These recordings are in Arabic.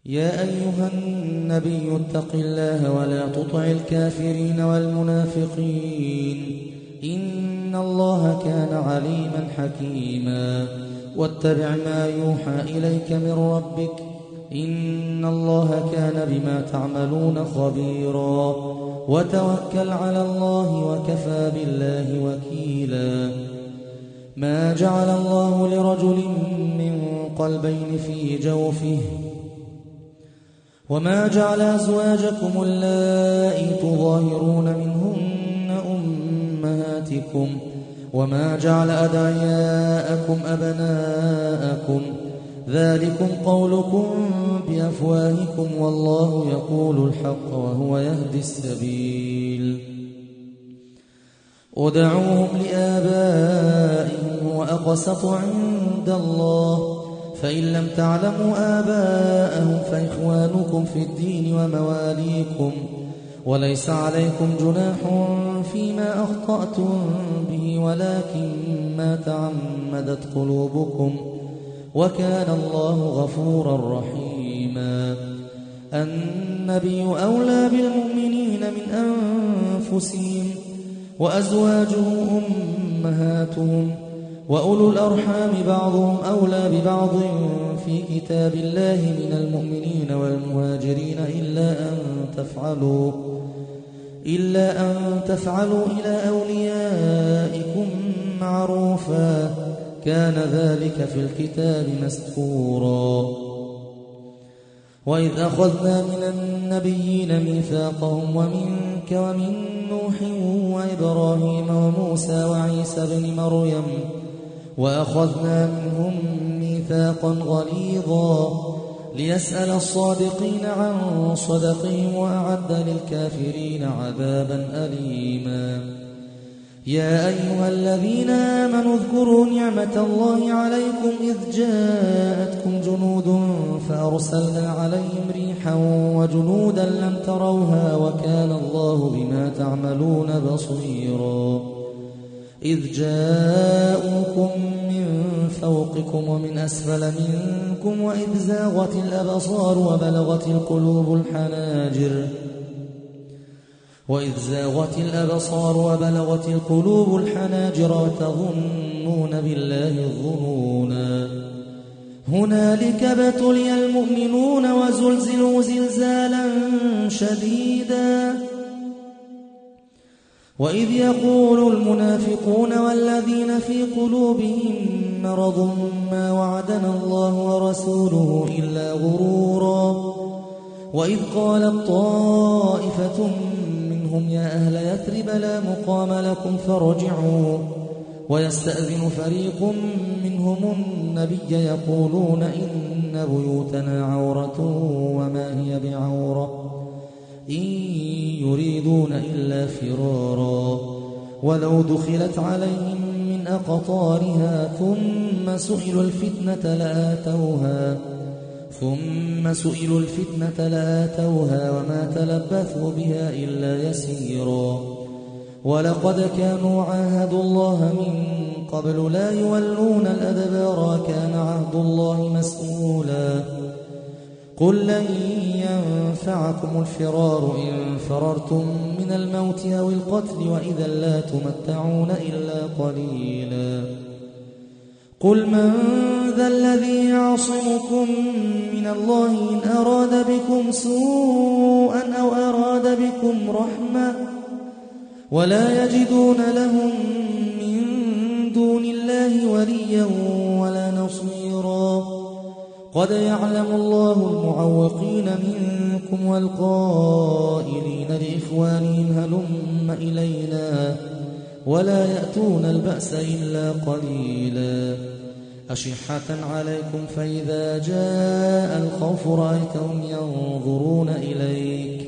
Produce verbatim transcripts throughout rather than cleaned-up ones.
يا أيها النبي اتق الله ولا تطع الكافرين والمنافقين إن الله كان عليما حكيما واتبع ما يوحى إليك من ربك إن الله كان بما تعملون خبيرا وتوكل على الله وكفى بالله وكيلا ما جعل الله لرجل من قلبين في جوفه وما جعل أزواجكم اللائي تظاهرون منهن أمهاتكم وما جعل أدعياءكم أبناءكم ذلكم قولكم بأفواهكم والله يقول الحق وهو يهدي السبيل ادعوهم لآبائهم وأقسط عند الله فإن لم تعلموا آباءهم فإخوانكم في الدين ومواليكم وليس عليكم جناح فيما أخطأتم به ولكن ما تعمدت قلوبكم وكان الله غفورا رحيما النبي أولى بالمؤمنين من أنفسهم وأزواجه أمهاتهم وأولو الأرحام بعضهم أولى ببعض في كتاب الله من المؤمنين والمهاجرين إلا أن تفعلوا إلا أن تفعلوا إلى أوليائكم معروفا كان ذلك في الكتاب مسطورا وإذ أخذنا من النبيين ميثاقهم ومنك ومن نوح وإبراهيم وموسى وعيسى بن مريم وأخذنا منهم ميثاقا غليظا ليسأل الصادقين عن صدقهم وأعد للكافرين عذابا أليما يا أيها الذين آمنوا اذكروا نعمة الله عليكم إذ جاءتكم جنود فأرسلنا عليهم ريحا وجنودا لم تروها وكان الله بما تعملون بصيرا إذ جاءوكم من فوقكم ومن أسفل منكم وإذ زاغت الأبصار وبلغت القلوب الحناجر وإذ زاغت الأبصار وبلغت القلوب الحناجر وتظنون بالله الظنونا هنالك ابتلي المؤمنون وزلزلوا زلزالا شديدا وإذ يقول المنافقون والذين في قلوبهم مرض ما وعدنا الله ورسوله إلا غرورا وإذ قالت طائفة منهم يا أهل يثرب لا مقام لكم فارجعوا ويستأذن فريق منهم النبي يقولون إن بيوتنا عورة وما هي بعورة إن يريدون إلا فرارا ولو دخلت عليهم من أقطارها ثم سئلوا الفتنة لآتوها ثم سئلوا الفتنة لآتوها وما تلبثوا بها إلا يسيرا ولقد كانوا عاهدوا الله من قبل لا يولون الأدبار كان عهد الله مسؤولا قل لن ينفعكم الفرار إن فررتم من الموت أو القتل وإذا لا تمتعون إلا قليلا قل من ذا الذي يعصمكم من الله إن أراد بكم سوءا أو أراد بكم رحمة ولا يجدون لهم من دون الله وليا ولا نصيرا قد يعلم الله المعوقين منكم والقائلين لإخوانهم هلم إلينا ولا يأتون البأس إلا قليلا أشحة عليكم فإذا جاء الخوف رأيتهم ينظرون إليك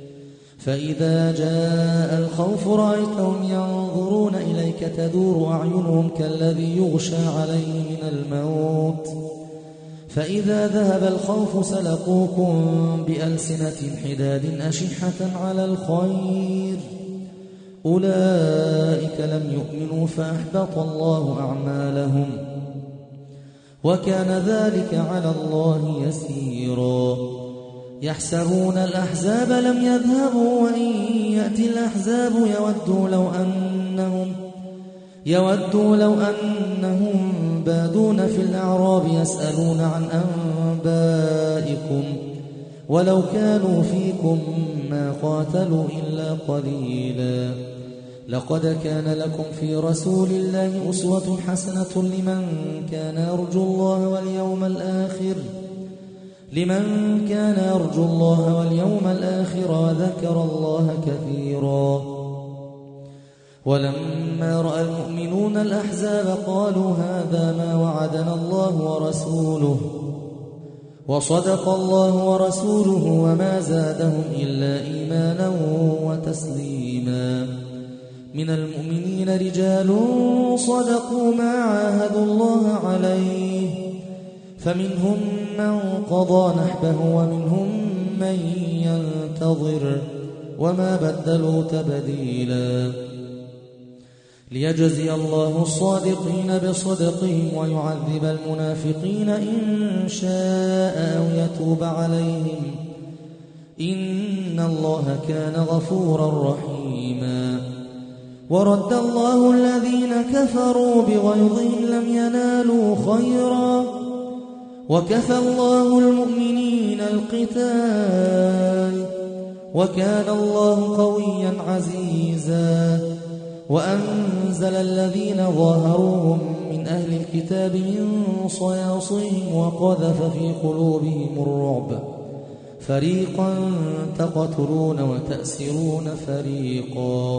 فإذا جاء الخوف رأيتهم ينظرون إليك تدور أعينهم كالذي يغشى عليه من الموت فإذا ذهب الخوف سلقوكم بألسنة حداد أشحة على الخير أولئك لم يؤمنوا فأحبط الله أعمالهم وكان ذلك على الله يسيرا يحسبون الأحزاب لم يذهبوا وإن يأتي الأحزاب يودوا لو أنهم يودوا لو أنهم بادون في الأعراب يسألون عن أنبائكم ولو كانوا فيكم ما قاتلوا إلا قليلا لقد كان لكم في رسول الله أسوة حسنة لمن كان يرجو الله واليوم الآخر لمن كان يرجو الله واليوم الآخر وذكر الله كثيرا ولما رأى المؤمنون الأحزاب قالوا هذا ما وعدنا الله ورسوله وصدق الله ورسوله وما زادهم إلا إيمانا وتسليما من المؤمنين رجال صدقوا ما عاهدوا الله عليه فمنهم من قضى نحبه ومنهم من ينتظر وما بدلوا تبديلا ليجزي الله الصادقين بصدقهم ويعذب المنافقين إن شاء أو يتوب عليهم إن الله كان غفورا رحيما ورد الله الذين كفروا بغيظهم لم ينالوا خيرا وكفى الله المؤمنين القتال وكان الله قويا عزيزا وأنزل الذين ظاهروهم من أهل الكتاب من صياصيهم وقذف في قلوبهم الرعب فريقا تقتلون وتأسرون فريقا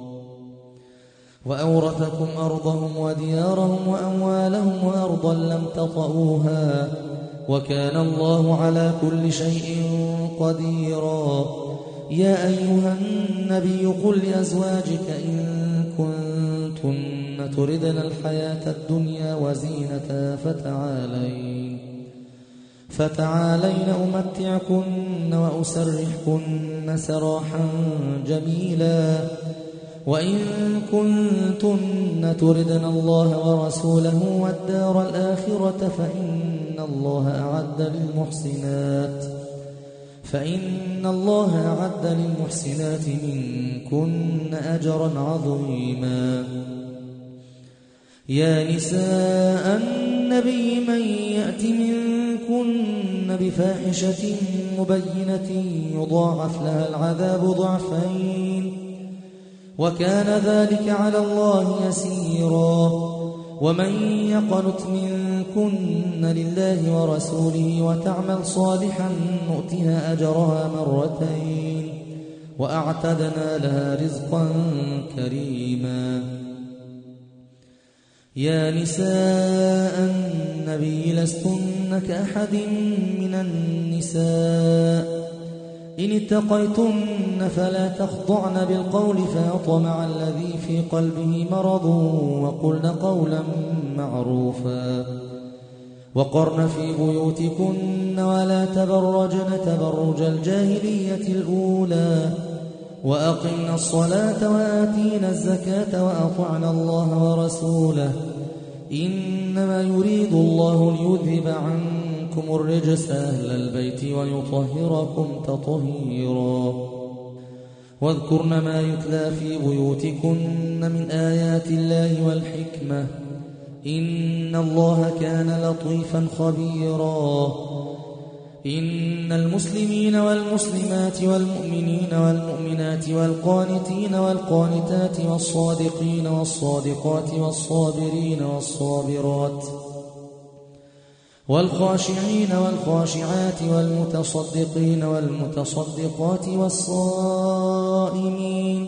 وأورثكم أرضهم وديارهم وأموالهم وأرضا لم تطئوها وكان الله على كل شيء قديرا يا أيها النبي قل لأزواجك إن كنتن تردن الحياة الدنيا وزينتها فتعالين فتعالين أمتعكن وأسرحكن سراحا جميلا وإن كنتن تردن الله ورسوله والدار الآخرة فإن الله أعد للمحسنات فإن الله أعد للمحسنات منكن أجرا عظيما يا نساء النبي من يأت منكن بفاحشة مبينة يضاعف لها العذاب ضعفين وكان ذلك على الله يسيرا ومن يقنت منكن لله ورسوله وتعمل صالحا نؤتها أجرها مرتين وأعتدنا لها رزقا كريما يا نساء النبي لستن كأحد من النساء إن اتقيتن فلا تخضعن بالقول فيطمع الذي في قلبه مرض وقلن قولا معروفا وقرن في بيوتكن ولا تبرجن تبرج الجاهلية الأولى وأقمنا الصلاة وآتينا الزكاة وأطعنا الله ورسوله إنما يريد الله ليذهب عنكم الرجس أهل البيت ويطهركم تطهيرا واذكرن ما يتلى في بيوتكن من آيات الله والحكمة إن الله كان لطيفا خبيرا إن المسلمين والمسلمات والمؤمنين والمؤمنات والقانتين والقانتات والصادقين والصادقات والصابرين والصابرات والخاشعين والخاشعات والمتصدقين والمتصدقات والصائمين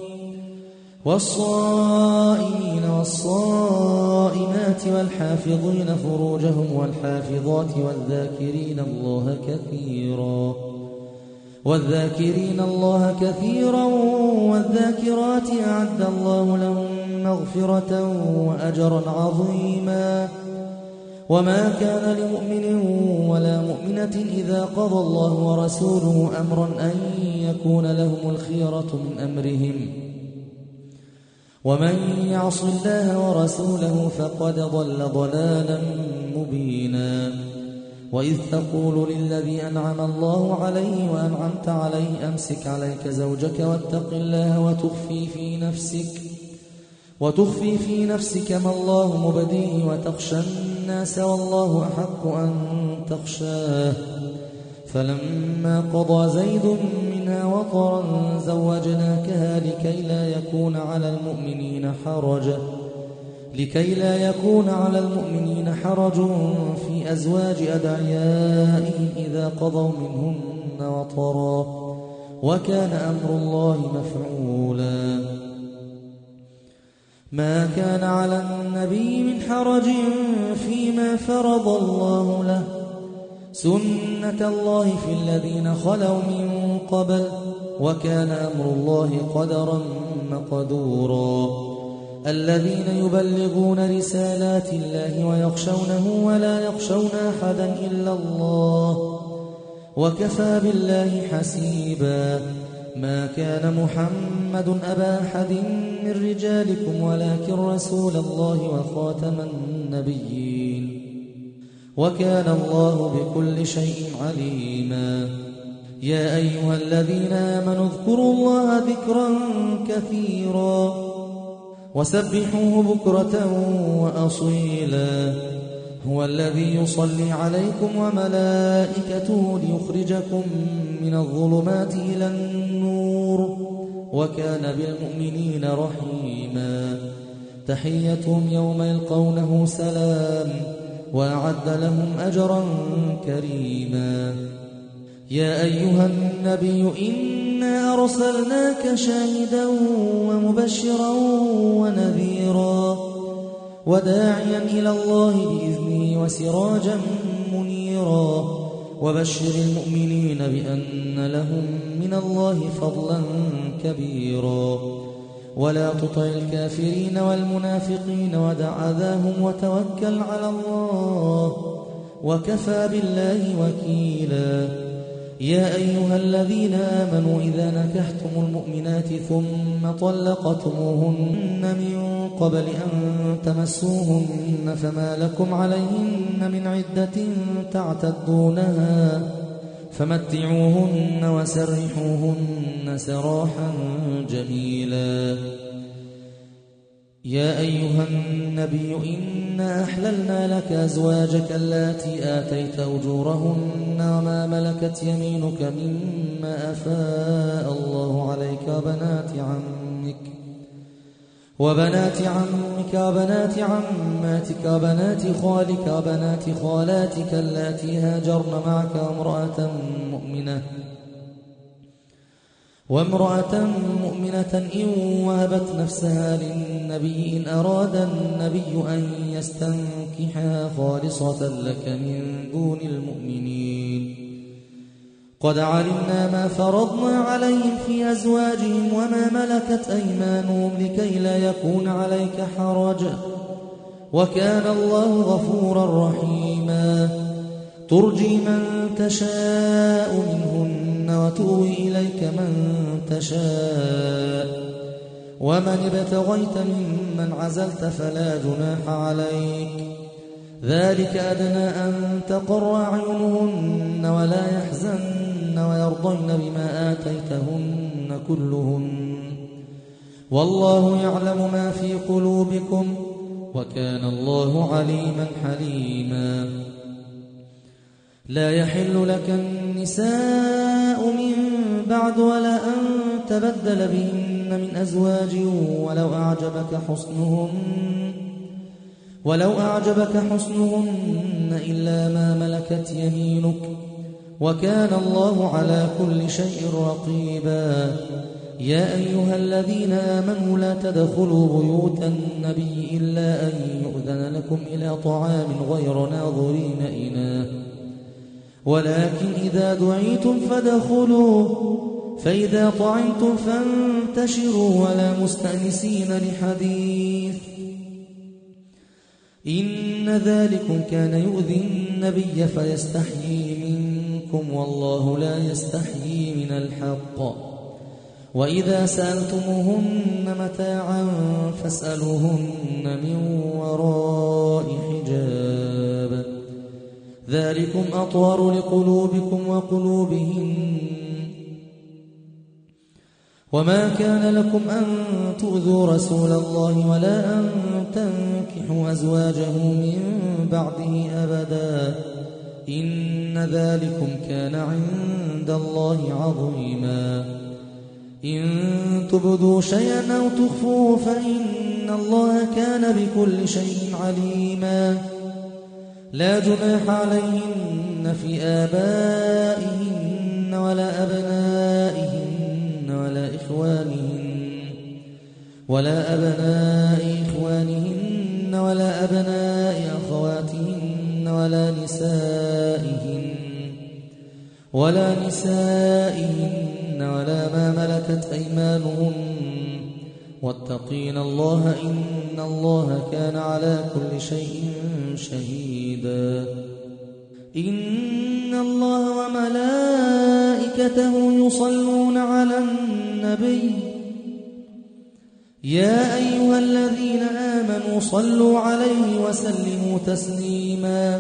والصائمين والصائمات والحافظين فروجهم والحافظات والذاكرين الله كثيرا والذاكرين الله كثيرا والذاكرات أعد الله لهم مغفرة وأجرا عظيما وما كان لمؤمن ولا مؤمنة إذا قضى الله ورسوله أمرا أن يكون لهم الخيرة من أمرهم ومن يعص الله ورسوله فقد ضل ضلالا مبينا وإذ تقول للذي أنعم الله عليه وأنعمت عليه أمسك عليك زوجك واتق الله وتخفي في نفسك وتخفي في نفسك ما الله مبديه وتخشى الناس والله أحق أن تخشاه فلما قضى زيد منها وطرا زوجناكها لكي لا يكون على المؤمنين حرج لكي لا يكون على المؤمنين حرج في أزواج أدعيائهم إذا قضوا منهن وطرا وكان أمر الله مفعولا ما كان على النبي من حرج فيما فرض الله له سنة الله في الذين خلوا من قبل وكان أمر الله قدرا مقدورا الذين يبلغون رسالات الله ويخشونه ولا يخشون أحدا إلا الله وكفى بالله حسيبا ما كان محمد أبا أحد من رجالكم ولكن رسول الله وخاتم النبيين وكان الله بكل شيء عليما يا أيها الذين آمنوا اذكروا الله ذكرا كثيرا وسبحوه بكرة وأصيلا هو الذي يصلي عليكم وملائكته ليخرجكم من الظلمات إلى النور وكان بالمؤمنين رحيما تحيتهم يوم يلقونه سلام وأعد لهم أجرا كريما يا أيها النبي إنا أرسلناك شاهدا ومبشرا ونذيرا وداعيا إلى الله بإذنه وسراجا منيرا وبشر المؤمنين بأن لهم من الله فضلا كبيرا ولا تطع الكافرين والمنافقين ودع أذاهم وتوكل على الله وكفى بالله وكيلا يا أيها الذين آمنوا إذا نكحتم المؤمنات ثم طلقتموهن من قبل أن تمسوهن فما لكم عليهن من عدة تعتدونها فمتعوهن وسرحوهن سراحا جميلا يا أيها النبي إنا أحللنا لك أزواجك اللاتي آتيت أجورهن وما ملكت يمينك مما أفاء الله عليك وبنات عمك وبنات عمك وبنات عماتك وبنات خالك وبنات خالاتك اللاتي هاجرن معك وامرأة مؤمنة وامرأة مؤمنة إن وهبت نفسها للنبي إن أراد النبي أن يستنكحها خالصة لك من دون المؤمنين قد علمنا ما فرضنا عليهم في أزواجهم وما ملكت أيمانهم لكي لا يكون عليك حرج وكان الله غفورا رحيما ترجي من تشاء منهن وتؤوي إليك من تشاء ومن ابتغيت ممن عزلت فلا جناح عليك ذلك أدنى أن تقر أعينهن ولا يحزن ويرضين بما آتيتهن كلهن والله يعلم ما في قلوبكم وكان الله عليما حليما لا يحل لك النساء من بعد ولا أن تبدل بهن من أزواج ولو أعجبك حسنهن ولو أعجبك حسنهن إلا ما ملكت يمينك وكان الله على كل شيء رقيبا يا أيها الذين آمنوا لا تدخلوا بيوت النبي إلا أن يؤذن لكم إلى طعام غير ناظرين إناه ولكن إذا دعيتم فادخلوا فإذا طعمتم فانتشروا ولا مستأنسين لحديث إن ذلكم كان يؤذي النبي فيستحيي منكم والله لا يستحيي من الحق وإذا سألتموهن متاعا فاسألوهن من وراء حجاب ذلكم أطهر لقلوبكم وقلوبهن وما كان لكم أن تؤذوا رسول الله ولا أن تنكحوا أزواجه من بعده أبدا إن ذلكم كان عند الله عظيما إن تبدوا شيئا أو تخفوه فإن الله كان بكل شيء عليما لا جناح عليهن في آبائهن ولا أبنائهن ولا إخوانهن ولا أبناء إخوانهن ولا أبناء أخواتهن ولا نسائهن ولا نسائهن ولا ما ملكت أيمانهن واتقين الله إن الله كان على كل شيء شهيدا إن الله وملائكته يصلون على النبي يا أيها الذين آمنوا صلوا عليه وسلموا تسليما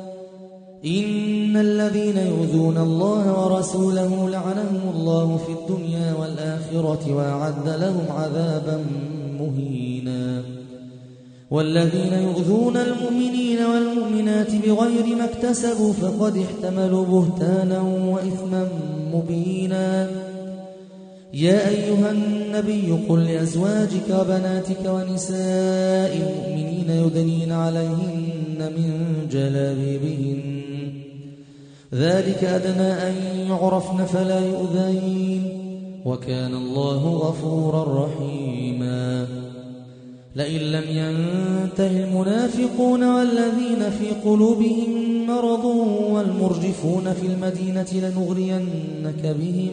إن الذين يؤذون الله ورسوله لعنهم الله في الدنيا والآخرة وأعد لهم عذابا مهينا والذين يؤذون المؤمنين والمؤمنات بغير ما اكتسبوا فقد احتملوا بهتانا وإثما مبينا يا أيها النبي قل لأزواجك وبناتك ونساء المؤمنين يدنين عليهن من جلابيبهن ذلك أدنى أن يعرفن فلا يؤذين وكان الله غفورا رحيما لئن لم ينته المنافقون والذين في قلوبهم مرض والمرجفون في المدينة لنغرينك بهم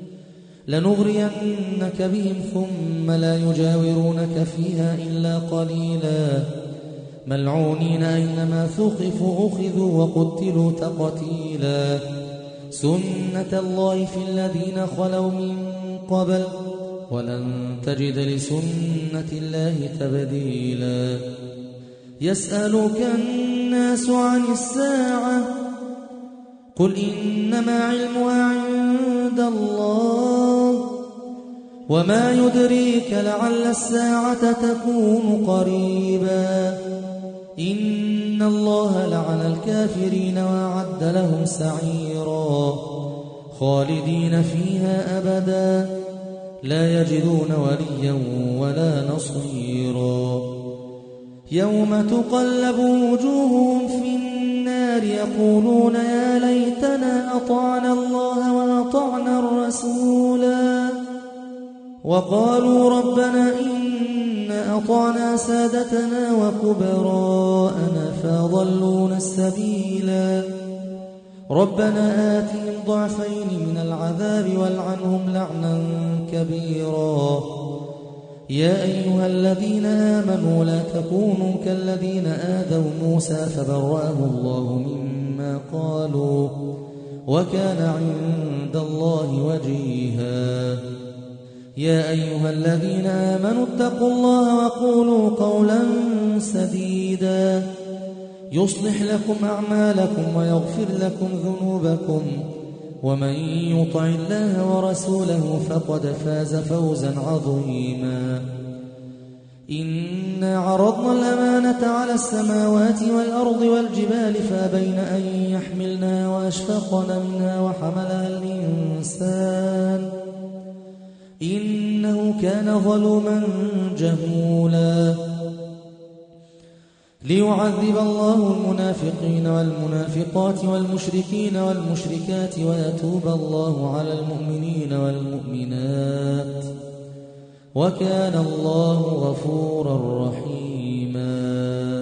لنغرينك بهم ثم لا يجاورونك فيها إلا قليلا ملعونين أينما ثقفوا أخذوا وقتلوا تقتيلا سنة الله في الذين خلوا من قبل ولن تجد لسنة الله تبديلا يسألك الناس عن الساعة قل إنما علمها عند الله وما يدريك لعل الساعة تكون قريبا إن الله لعن الكافرين وأعد لهم سعيرا خالدين فيها أبدا لا يجدون وليا ولا نصيرا يوم تقلب وجوههم في النار يقولون يا ليتنا أطعنا الله وأطعنا الرسولا وقالوا ربنا إنا أطعنا سادتنا وكبراءنا فأضلونا السبيلا ربنا آتهم ضعفين من العذاب والعنهم لعنا كبيرا يا أيها الذين آمنوا لا تكونوا كالذين آذوا موسى فبرأه الله مما قالوا وكان عند الله وجيها يا أيها الذين آمنوا اتقوا الله وقولوا قولا سديدا يصلح لكم أعمالكم ويغفر لكم ذنوبكم ومن يطع الله ورسوله فقد فاز فوزا عظيما إنا عرضنا الأمانة على السماوات والأرض والجبال فأبين أن يحملنها وأشفقن منها وحملها الإنسان إنه كان ظلوما جهولا ليعذب الله المنافقين والمنافقات والمشركين والمشركات ويتوب الله على المؤمنين والمؤمنات وكان الله غفورا رحيما